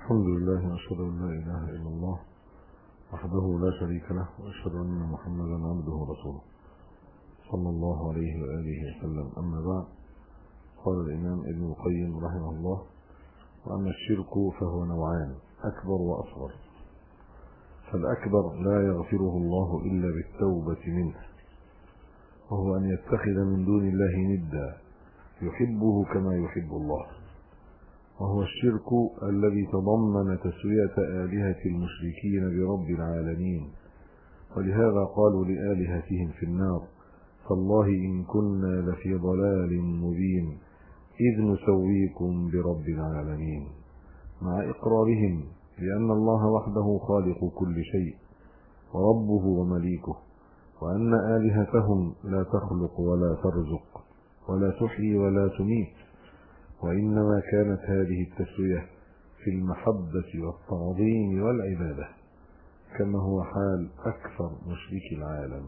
الحمد لله وأشهد أن لا إله إلا الله وحده لا شريك له، وأشهد أن محمدا عبده ورسوله صلى الله عليه وآله وسلم. أما بعد، قال الإمام ابن القيم رحمه الله: وأما الشرك فهو نوعان، أكبر وأصغر. فالأكبر لا يغفره الله إلا بالتوبة منه، وهو أن يتخذ من دون الله ندا يحبه كما يحب الله، وهو الشرك الذي تضمن تسوية آلهة المشركين برب العالمين. ولهذا قالوا لآلهتهم في النار: فالله إن كنا لفي ضلال مبين إذ نسويكم برب العالمين، مع إقرارهم بأن الله وحده خالق كل شيء وربه ومليكه، وأن آلهتهم لا تخلق ولا ترزق ولا تحيي ولا تميت، وإنما كانت هذه التسوية في المحبة والتعظيم والعبادة، كما هو حال أكثر مشركي العالم.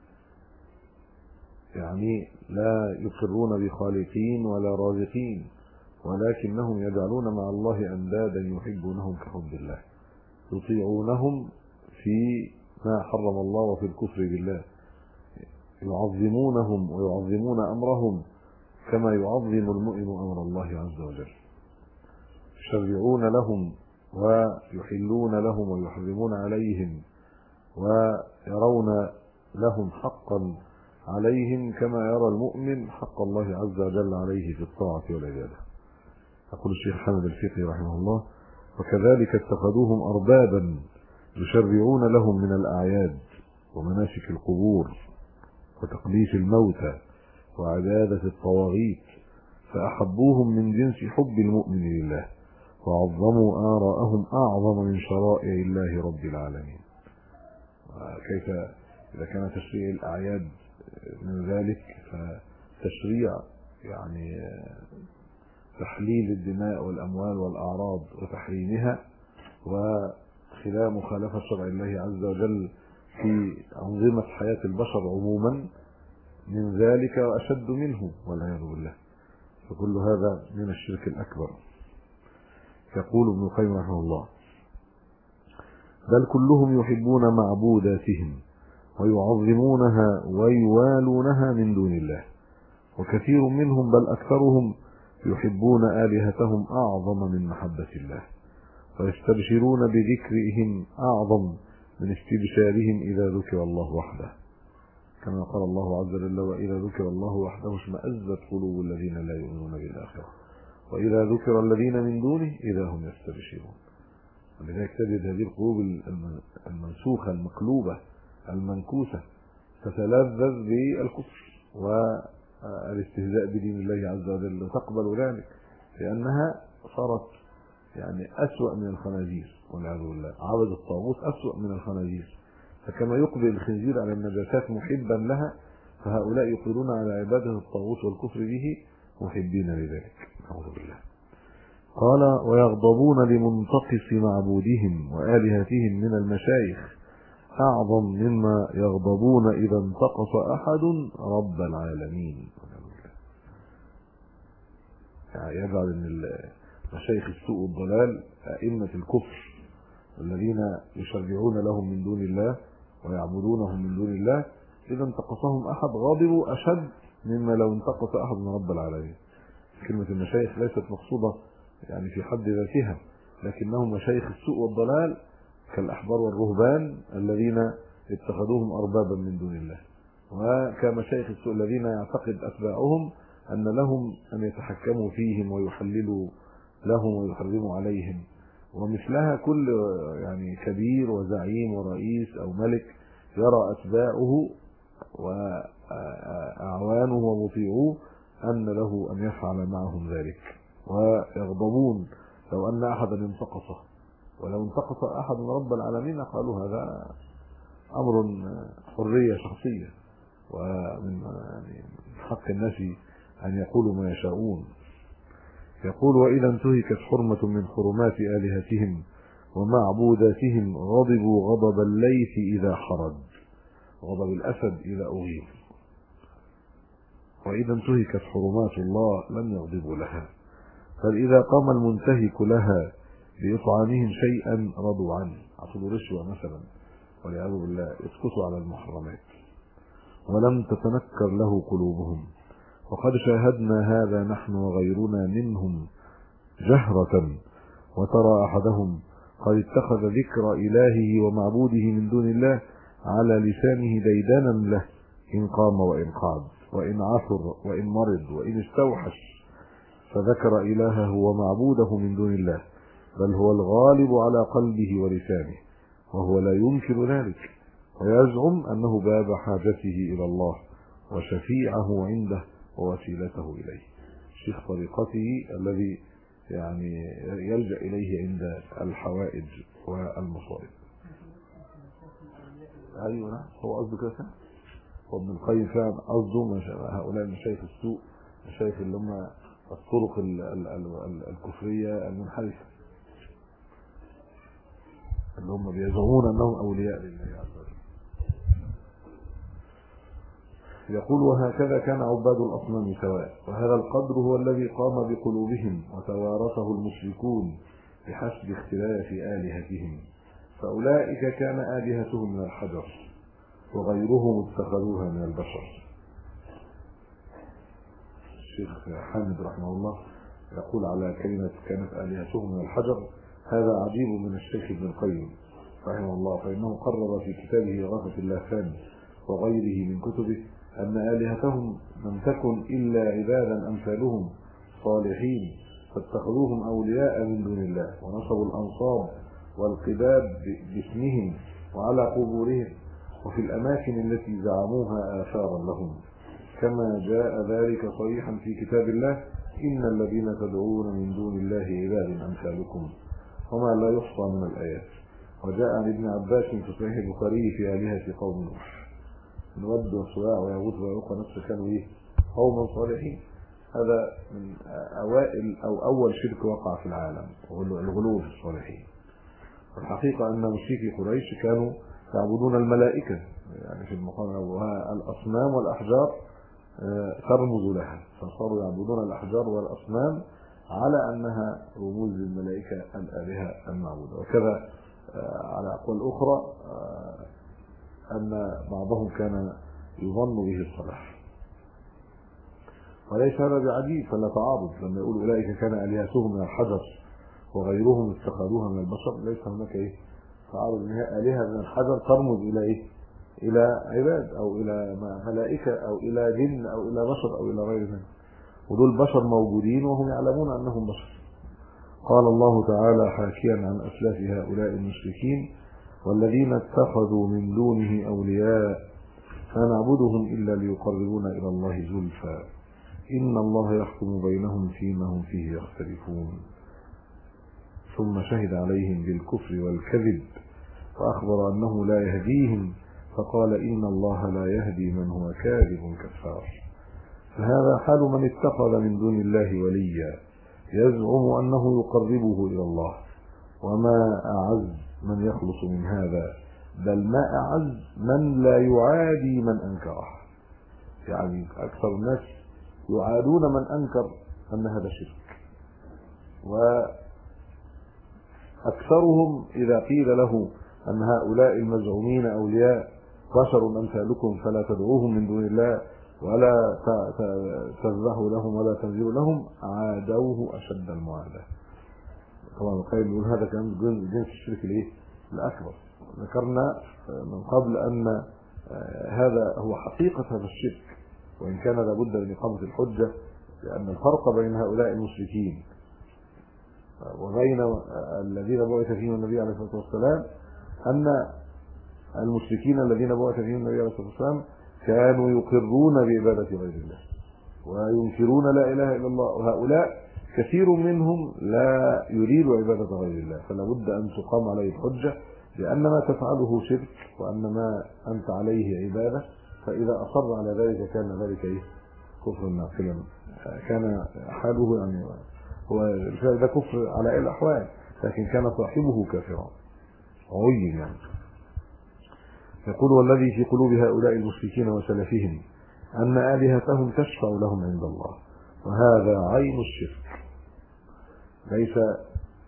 يعني لا يقرون بخالقين ولا رازقين، ولكنهم يجعلون مع الله أندادا يحبونهم كحب الله، يطيعونهم في ما حرم الله وفي الكفر بالله، يعظمونهم ويعظمون أمرهم كما يعظم المؤمن أمر الله عز وجل، يشرعون لهم ويحلون لهم ويحرمون عليهم، ويرون لهم حقا عليهم كما يرى المؤمن حق الله عز وجل عليه في الطاعة والعبادة. يقول الشيخ حامد الفقي رحمه الله: وكذلك اتخذوهم أربابا يشرعون لهم من الأعياد ومناسك القبور وتقديس الموتى وعبادة الطواغيت، فأحبوهم من جنس حب المؤمن لله، وعظموا آراءهم أعظم من شرائع الله رب العالمين. كيف إذا كان تشريع الأعياد من ذلك، فتشريع يعني تحليل الدماء والأموال والأعراض وتحريمها وخلاف مخالفة شرع الله عز وجل في أنظمة حياة البشر عموما، من ذلك وأشد منه والعياذ بالله، فكل هذا من الشرك الأكبر. يقول ابن القيم رحمه الله: بل كلهم يحبون معبوداتهم ويعظمونها ويوالونها من دون الله، وكثير منهم بل أكثرهم يحبون آلهتهم أعظم من محبة الله، ويستبشرون بذكرهم أعظم من استبشارهم إذا ذكر الله وحده، كما قال الله عز وجل: وإذا ذكر الله وحده اشمأزت قلوب الذين لا يؤمنون بالآخرة وإذا ذكر الذين من دونه إذا هم يستبشرون. ولذلك تجد هذه القلوب المنسوخة المقلوبة المنكوسة تتلذذ بالكفر والاستهزاء بدين الله عز وجل، وتقبل ذلك لأنها صارت يعني أسوأ من الخنازير والعياذ بالله. عبد الطاغوت أسوأ من الخنازير، فكما يقبل الخنزير على النجاسات محبا لها، فهؤلاء يقبلون على عبادة الطاغوت والكفر به محبين لذلك، نعوذ بالله. قال: ويغضبون لمنتقص معبودهم وآلهتهم من المشايخ أعظم مما يغضبون إذا انتقص أحد رب العالمين. يعني يجعل أن مشايخ السوء والضلال أئمة الكفر الذين يشرعون لهم من دون الله ويعبدونهم من دون الله، إذا انتقصهم أحد غاضبوا أشد مما لو انتقص أحد من رب العالمين. كلمة المشايخ ليست مقصودة يعني في حد ذاتها، لكنهم مشايخ السوء والضلال كالأحبار والرهبان الذين اتخذوهم أربابا من دون الله، وكمشايخ السوء الذين يعتقد أتباعهم أن لهم أن يتحكموا فيهم ويحللوا لهم ويحرموا عليهم. ومثلها كل يعني كبير وزعيم ورئيس أو ملك يرى أتباعه وأعوانه ومطيعوه أن له أن يفعل معهم ذلك، ويغضبون لو أن أحدا انتقصه، ولو انتقص أحد من رب العالمين قالوا هذا أمر حرية شخصية، ومن يعني حق الناس أن يقولوا ما يشاءون. يقول: وإذا انتهكت حرمة من حرمات آلهتهم ومعبوداتهم غضبوا غضب الليث إذا حرد، غضب الأسد إذا أغيب. وإذا انتهكت حرمات الله لم يغضبوا لها، بل إذا قام المنتهك لها بإطعامهم شيئا رضوا عنه، أخذوا رشوة مثلا والعياذ بالله، يسكتوا على المحرمات، ولم تتنكر له قلوبهم. وقد شاهدنا هذا نحن وغيرنا منهم جهرة، وترى أحدهم قد اتخذ ذكر إلهه ومعبوده من دون الله على لسانه ديدانا له، إن قام وإن قعد، وإن عثر وإن مرض، وإن استوحش، فذكر إلهه ومعبوده من دون الله، بل هو الغالب على قلبه ولسانه، وهو لا ينكر ذلك، ويزعم أنه باب حاجته إلى الله وشفيعه عنده ووسيلته إليه، شيخ طريقته الذي يعني يلجأ إليه عند الحوائج والمصائب. أيوة هو قصده كده، وابن القيم فعلا قصده هؤلاء المشايخ السوء، المشايخ اللي هم الطرق الكفرية المنحرفة، اللي هم بيزعمون أنهم أولياء لله عز وجل. يقول: وهكذا كان عباد الأصنام سواء، وهذا القدر هو الذي قام بقلوبهم وتوارثه المشركون بحسب اختلاف آلهتهم، فأولئك كان آلهتهم من الحجر، وغيرهم اتخذوها من البشر. الشيخ حامد رحمه الله يقول على كلمة كانت آلهتهم من الحجر: هذا عجيب من الشيخ ابن القيم رحمه الله، فإنه قرر في كتابه غاثة اللافان وغيره من كتبه أن آلهتهم لم تكن إلا عبادا أمثالهم صالحين، فاتخذوهم أولياء من دون الله، ونصبوا الأنصاب والقباب باسمهم وعلى قبورهم وفي الأماكن التي زعموها آثارا لهم، كما جاء ذلك صريحا في كتاب الله: إن الذين تدعون من دون الله عباد أمثالكم، وما لا يحصى من الآيات. وجاء عن ابن عباس في صحيح البخاري في آلهة قوم نوح: الود والسواع ويغوث ويعوق نفسه كانوا قوما صالحين. هذا من أوائل أو أول شرك وقع في العالم، الغلو في الصالحين. والحقيقة أن مشركي قريش كانوا يعبدون الملائكة، يعني في المقام الأصنام والأحجار ترمز لها، فصاروا يعبدون الأحجار والأصنام على أنها رموز للملائكة الآلهة المعبودة. وكذا على أقوال أخرى أن بعضهم كان يظن به الصلاح، وليس هذا بعجيب، فلا تعارض لما يقول أولئك كان آلهتهم من الحجر وغيرهم اتخذوها من البشر، ليس هناك تعارض ان هي آلهة من الحجر ترمز إلى إلى عباد أو إلى ملائكة أو إلى جن أو إلى بشر أو إلى غير ذلك، ودول بشر موجودين وهم يعلمون أنهم بشر. قال الله تعالى حاكيا عن أسلاف هؤلاء المشركين: والذين اتخذوا من دونه أولياء ما نعبدهم إلا ليقربونا إلى الله زلفى إن الله يحكم بينهم فيما هم فيه يختلفون. ثم شهد عليهم بالكفر والكذب وأخبر أنه لا يهديهم، فقال: إن الله لا يهدي من هو كاذب كفار. فهذا حال من اتخذ من دون الله وليا يزعم أنه يقربه إلى الله، وما أعز من يخلص من هذا، بل ما أعز من لا يعادي من أنكره. يعني أكثر الناس يعادون من أنكر أن هذا شرك، وأكثرهم إذا قيل له أن هؤلاء المزعومين أولياء بشر أمثالكم فلا تدعوهم من دون الله ولا تذبحوا لهم ولا تنذروا لهم، عادوه أشد المعاداة. طبعا القيم يقول هذا كان جنس الشرك الأكبر. ذكرنا من قبل أن هذا هو حقيقة هذا الشرك، وإن كان لابد من إقامة الحجة، لأن الفرق بين هؤلاء المشركين وبين الذين بعث فيهم النبي عليه الصلاة والسلام أن المشركين الذين بعث فيهم النبي عليه الصلاة والسلام كانوا يقرون بعبادة غير الله وينكرون لا إله إلا الله، وهؤلاء كثير منهم لا يريد عبادة غير الله، فلا بد أن تقام عليه الحجة لأن ما تفعله شرك وأن ما أنت عليه عبادة، فإذا أصر على ذلك كان ذلك كفر ناقلا، كان حاله يعني هو ده كفر على أي الأحوال، لكن كان صاحبه كافرا عين يعني. يقول: والذي في قلوب هؤلاء المشركين وسلفهم أن آلهتهم تشفع لهم عند الله، وهذا عين الشرك، ليس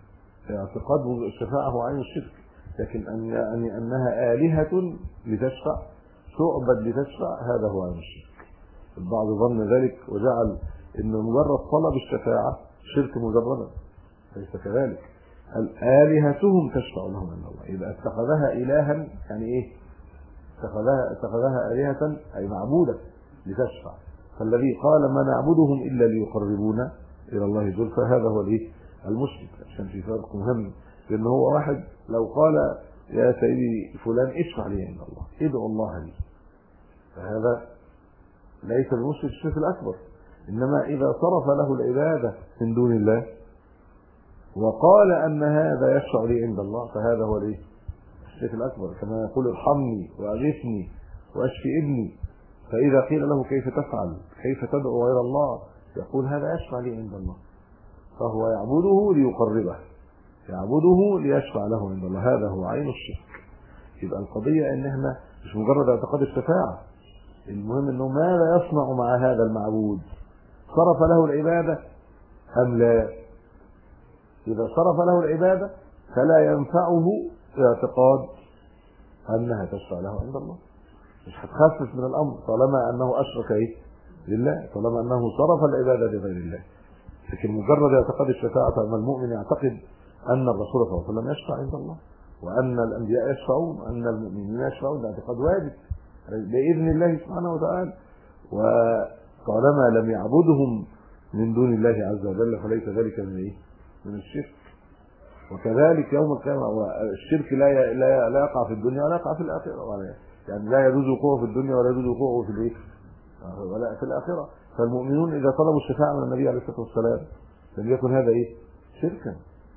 اعتقاد الشفاعة هو عين الشرك، لكن أنها آلهة لتشفع، تعبد لتشفع، هذا هو عين الشرك. البعض ظن ذلك وجعل ان مجرد طلب الشفاعة شرك مجردا، ليس كذلك. آلهتهم تشفع لهم عند الله، يبقى اتخذها إلها، يعني ايه؟ اتخذها آلهة أي معبودة لتشفع. فالذي قال ما نعبدهم إلا ليقربونا إلى الله زلفى هذا هو الايه؟ المشرك. عشان في فرق مهم، لأن هو واحد لو قال يا سيدي فلان اشفع لي عند الله، ادعو الله لي، فهذا ليس بمشرك الشرك الأكبر. إنما إذا صرف له العبادة من دون الله وقال أن هذا يشفع لي عند الله فهذا هو الايه؟ الشرك الأكبر. كما يقول ارحمني وأغثني وأشفي ابني، فإذا قيل له كيف تفعل، كيف تدعو غير الله، يقول هذا يشفع لي عند الله، فهو يعبده ليقربه، يعبده ليشفع له عند الله، هذا هو عين الشرك. يبقى القضية ان احنا مش مجرد اعتقاد الشفاعة، المهم انه ماذا يصنع مع هذا المعبود، صرف له العبادة ام لا. اذا صرف له العبادة فلا ينفعه اعتقاد انها تشفع له عند الله، مش هتخفف من الامر طالما انه اشرك ايه لله، طالما انه صرف العبادة لغير الله. لكن مجرد اعتقاد الشفاعة، فأما المؤمن يعتقد أن الرسول صلى الله عليه وسلم يشفع عند الله، وأن الأنبياء يشفعون، وأن المؤمنين يشفعون، ده اعتقاد واجب بإذن الله سبحانه وتعالى. وطالما لم يعبدهم من دون الله عز وجل فليس ذلك من ايه؟ من الشرك. وكذلك يوم القيامة الشرك لا يقع في الدنيا ولا يقع في الآخرة، يعني لا يجوز وقوعه في الدنيا ولا يجوز وقوعه في الايه؟ ولا في الآخرة. فالمؤمنون إذا طلبوا الشفاعة من النبي عليه الصلاة والسلام لم يكن هذا ايه؟ شركا.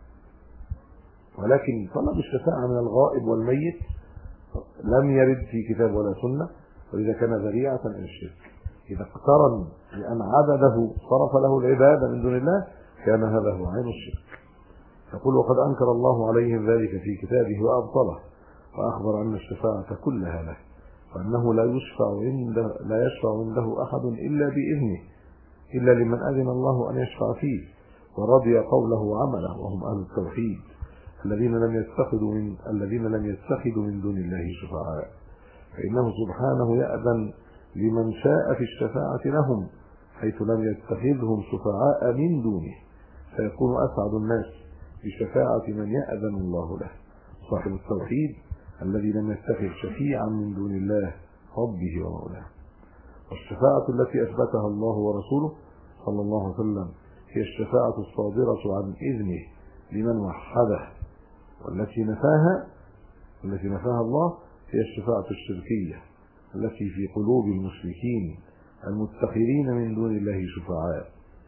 ولكن طلب الشفاعة من الغائب والميت لم يرد في كتاب ولا سنة، ولذا كان ذريعة إلى الشرك. إذا اقترن بأن عبده صرف له العبادة من دون الله كان هذا هو عين الشرك. يقول وقد أنكر الله عليهم ذلك في كتابه وأبطله، وأخبر أن الشفاعة كلها له، وأنه لا يشفع عنده أحد إلا بإذنه، إلا لمن أذن الله أن يشفع فيه ورضي قوله وعمله، وهم أهل التوحيد الذين لم يتخذوا من دون الله شفعاء، فإنه سبحانه يأذن لمن شاء في الشفاعة لهم حيث لم يتخذهم شفعاء من دونه، فيكون أسعد الناس بشفاعة من يأذن الله له، صاحب التوحيد الذي لم يتخذ شفيعا من دون الله ربه ومولاه. والشفاعة التي أثبتها الله ورسوله صلى الله عليه وسلم هي الشفاعة الصادرة عن إذنه لمن وحده، والتي نفاها الله هي الشفاعة الشركية التي في قلوب المشركين المتخذين من دون الله شفعاء،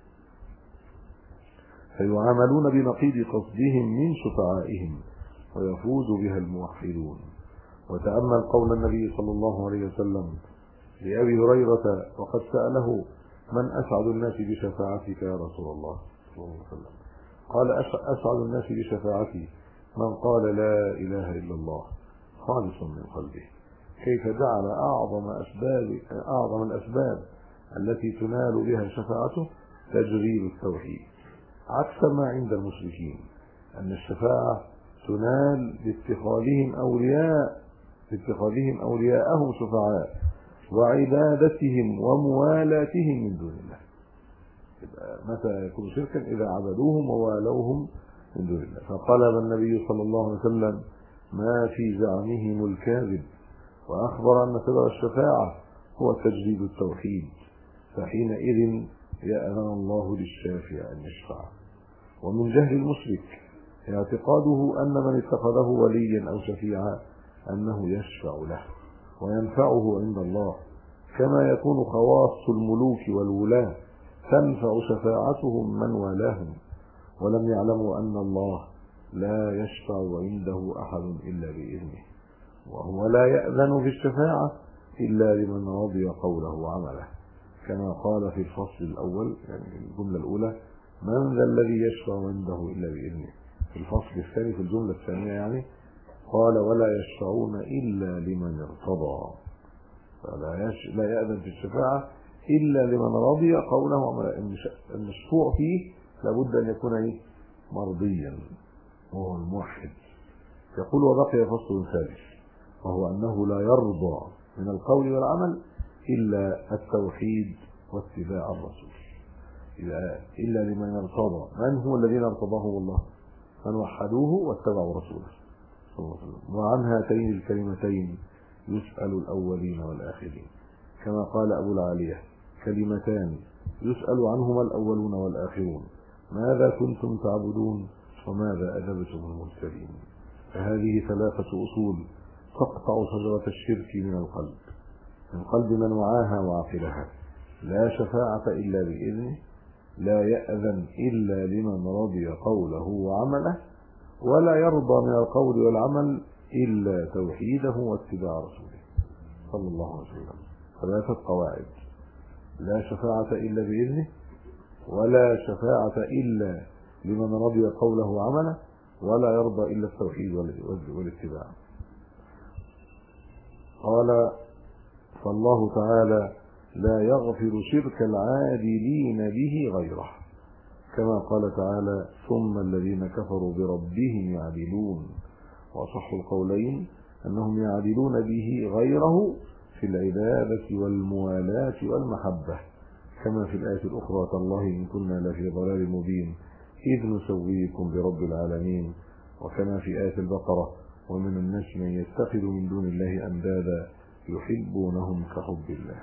فيعاملون بنقيض قصدهم من شفعائهم ويفوز بها الموحدون. وتأمل قول النبي صلى الله عليه وسلم لأبي هريرة وقد سأله من أسعد الناس بشفاعتك يا رسول الله صلى الله عليه وسلم؟ قال أسعد الناس بشفاعتي من قال لا إله إلا الله خالصا من قلبه. كيف جعل أعظم الأسباب التي تنال بها شفاعته تجريد التوحيد، عكس ما عند المشركين أن الشفاعة تنال باتخاذهم أولياءهم شفعاء وعبادتهم وموالاتهم من دون الله. متى يكون شركا؟ إذا عبدوهم ووالوهم من دون الله. فقال النبي صلى الله عليه وسلم ما في زعمهم الكاذب، وأخبر أن سبب الشفاعة هو تجديد التوحيد، فحينئذ يأذن الله للشافع أن يشفع. ومن جهل المشرك اعتقاده أن من اتخذه وليا أو شفيعا أنه يشفع له وينفعه عند الله، كما يكون خواص الملوك والولاة تنفع شفاعتهم من والاهم، ولم يعلموا أن الله لا يشفع عنده أحد إلا بإذنه، وهو لا يأذن في الشفاعة إلا لمن رضي قوله وعمله، كما قال في الفصل الأول، يعني الجملة الأولى من ذا الذي يشفع عنده إلا بإذنه. في الفصل الثاني في الجملة الثانية يعني قال ولا يشفعون إلا لمن ارتضى، فلا يأذن في الشفاعة إلا لمن رضي قوله وعمله. المشفوع فيه لابد أن يكون مرضيا، وهو الموحد. يقول: وبقي فصل ثالث، وهو أنه لا يرضى من القول والعمل إلا التوحيد واتباع الرسول، إلا لمن ارتضى. من هو الذين ارتضاهم الله؟ من وحدوه واتبعوا رسوله صلى الله عليه وسلم. وعن هاتين الكلمتين يسأل الأولين والآخرين، كما قال أبو العالية: كلمتان يسأل عنهما الأولون والآخرون، ماذا كنتم تعبدون وماذا أجبتم المرسلين. فهذه ثلاثة أصول تقطع شجرة الشرك من قلب من وعاها وعقلها. لا شفاعة إلا بإذنه، لا يأذن إلا لمن رضي قوله وعمله، ولا يرضى من القول والعمل إلا توحيده واتباع رسوله صلى الله عليه وسلم. ثلاثة قواعد: لا شفاعة إلا بإذنه، ولا شفاعة إلا لمن رضي قوله وعمله، ولا يرضى إلا التوحيد والاتباع. قال: فالله تعالى لا يغفر شرك العادلين به غيره، كما قال تعالى: ثم الذين كفروا بربهم يعدلون. وأصح القولين أنهم يعدلون به غيره في العبادة والموالاة والمحبة، كما في الآية الأخرى: تالله إن كنا لفي ضلال مبين إذ نسويكم برب العالمين. وكما في آية البقرة: ومن الناس من يتخذ من دون الله أندادا يحبونهم كحب الله.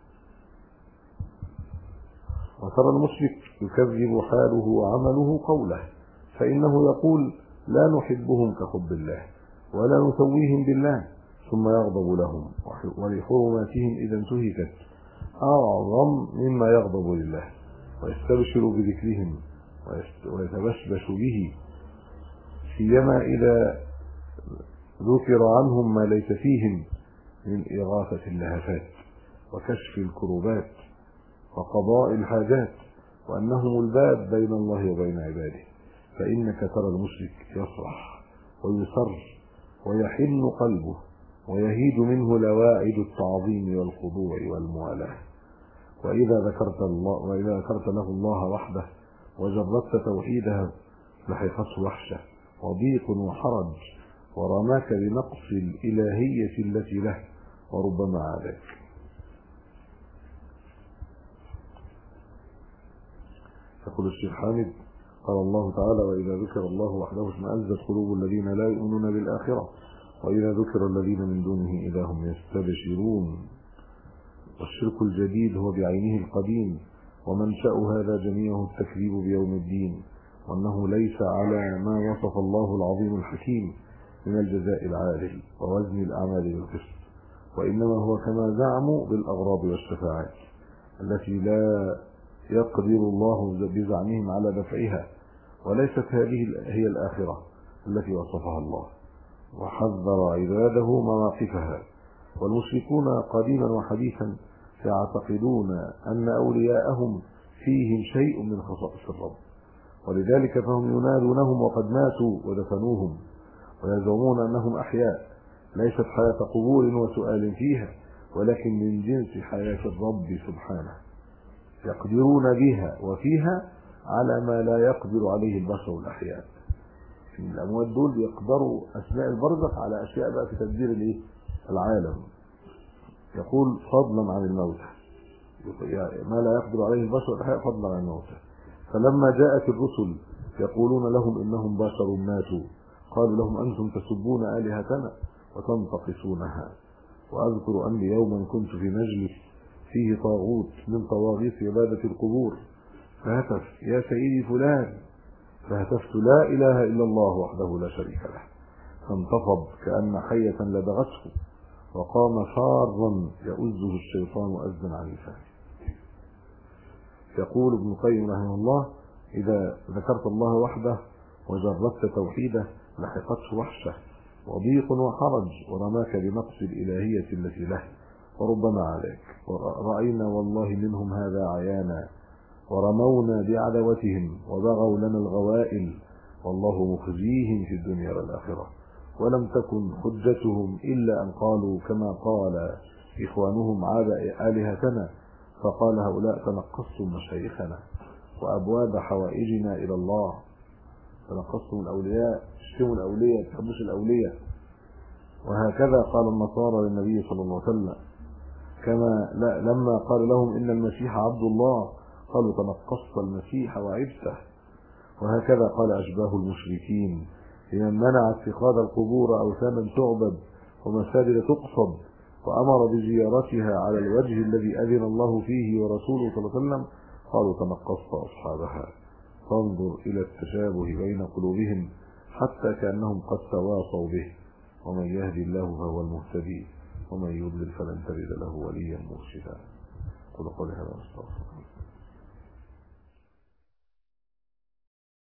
وترى المشرك يكذب حاله وعمله قوله، فإنه يقول: لا نحبهم كحب الله ولا نسويهم بالله، ثم يغضب لهم ولحرماتهم إذا انتهكت أعظم مما يغضب لله، ويستبشر بذكرهم ويتبشبش به، سيما إذا ذكر عنهم ما ليس فيهم من إغاثة اللهفات وكشف الكروبات وقضاء الحاجات، وأنهم الباب بين الله وبين عباده. فإنك ترى المشرك يصرح ويصر ويحن قلبه ويهيج منه لواعد التعظيم والخضوع والموالاة. وإذا ذكرت له الله وحده وجردت توحيده لحقته وحشة وضيق وحرج، ورماك بنقص الإلهية التي له، وربما عادك. يقول الشيخ حامد: قال الله تعالى: وإذا ذكر الله وحده اشمأزت قلوب الذين لا يؤمنون بالآخرة وإذا ذكر الذين من دونه إذا هم يستبشرون. والشرك الجديد هو بعينه القديم، ومنشأ هذا جميعه التكذيب بيوم الدين، وأنه ليس على ما وصف الله العظيم الحكيم من الجزاء العادل ووزن الأعمال بالقسط، وإنما هو كما زعموا بالأغراض والشفاعات التي لا يقدر الله بزعمهم على دفعها، وليست هذه هي الآخرة التي وصفها الله وحذر عباده مواقفها. والمشركون قديما وحديثا يعتقدون أن أولياءهم فيهم شيء من خصائص الرب، ولذلك فهم ينادونهم وقد ماتوا ودفنوهم، ويزعمون أنهم أحياء ليست حياة قبور وسؤال فيها، ولكن من جنس حياة الرب سبحانه، يقدرون بها وفيها على ما لا يقدر عليه البشر الأحياء. الأموات دول يقدروا أثناء البرزخ على أشياء بقى في تدبير العالم. يقول: فضلا عن الموتى، يعني ما لا يقدر عليه البشر الأحياء فضلا عن الموتى. فلما جاءت الرسل يقولون لهم إنهم بشر ماتوا، قالوا لهم: أنتم تسبون آلهتنا وتنتقصونها. وأذكر أني يوما كنت في مجلس فيه طاغوت من طواغيت عبادة القبور، فهتف: يا سيدي فلان، فهتفت: لا إله إلا الله وحده لا شريك له، فانتفض كأن حية لدغته، وقام فارا يؤزه الشيطان أزا عنيفا. يقول ابن القيم رحمه الله: إذا ذكرت الله وحده وجردت توحيده لحقته وحشة وضيق وحرج، ورماك بنقص الإلهية التي له، وربما عليك. ورأينا والله منهم هذا عيانا، ورمونا بعدوتهم وبغوا لنا الغوائل، والله مخزيهم في الدنيا والآخرة. ولم تكن حجتهم إلا أن قالوا كما قال إخوانهم: عاد آلهتنا، فقال هؤلاء: تنقصتم مشايخنا وأبواب حوائجنا إلى الله، تنقصتم الأولياء، تشتموا الأولياء، ما تحبوش الأولياء. وهكذا قال النصارى للنبي صلى الله عليه وسلم، كما لما قال لهم إن المسيح عبد الله قالوا تنقصت المسيح وعبته. وهكذا قال أشباه المشركين لمن منع اتخاذ القبور أوثانا تعبد ومساجد تقصد وأمر بزيارتها على الوجه الذي أذن الله فيه ورسوله صلى الله عليه وسلم، قالوا تنقصت أصحابها. فانظر إلى التشابه بين قلوبهم حتى كأنهم قد تواصوا به. ومن يهدي الله فهو المهتدي ومن يضلل فلن تجد له وليا مرشدا. قل قولي هذا واستغفر الله.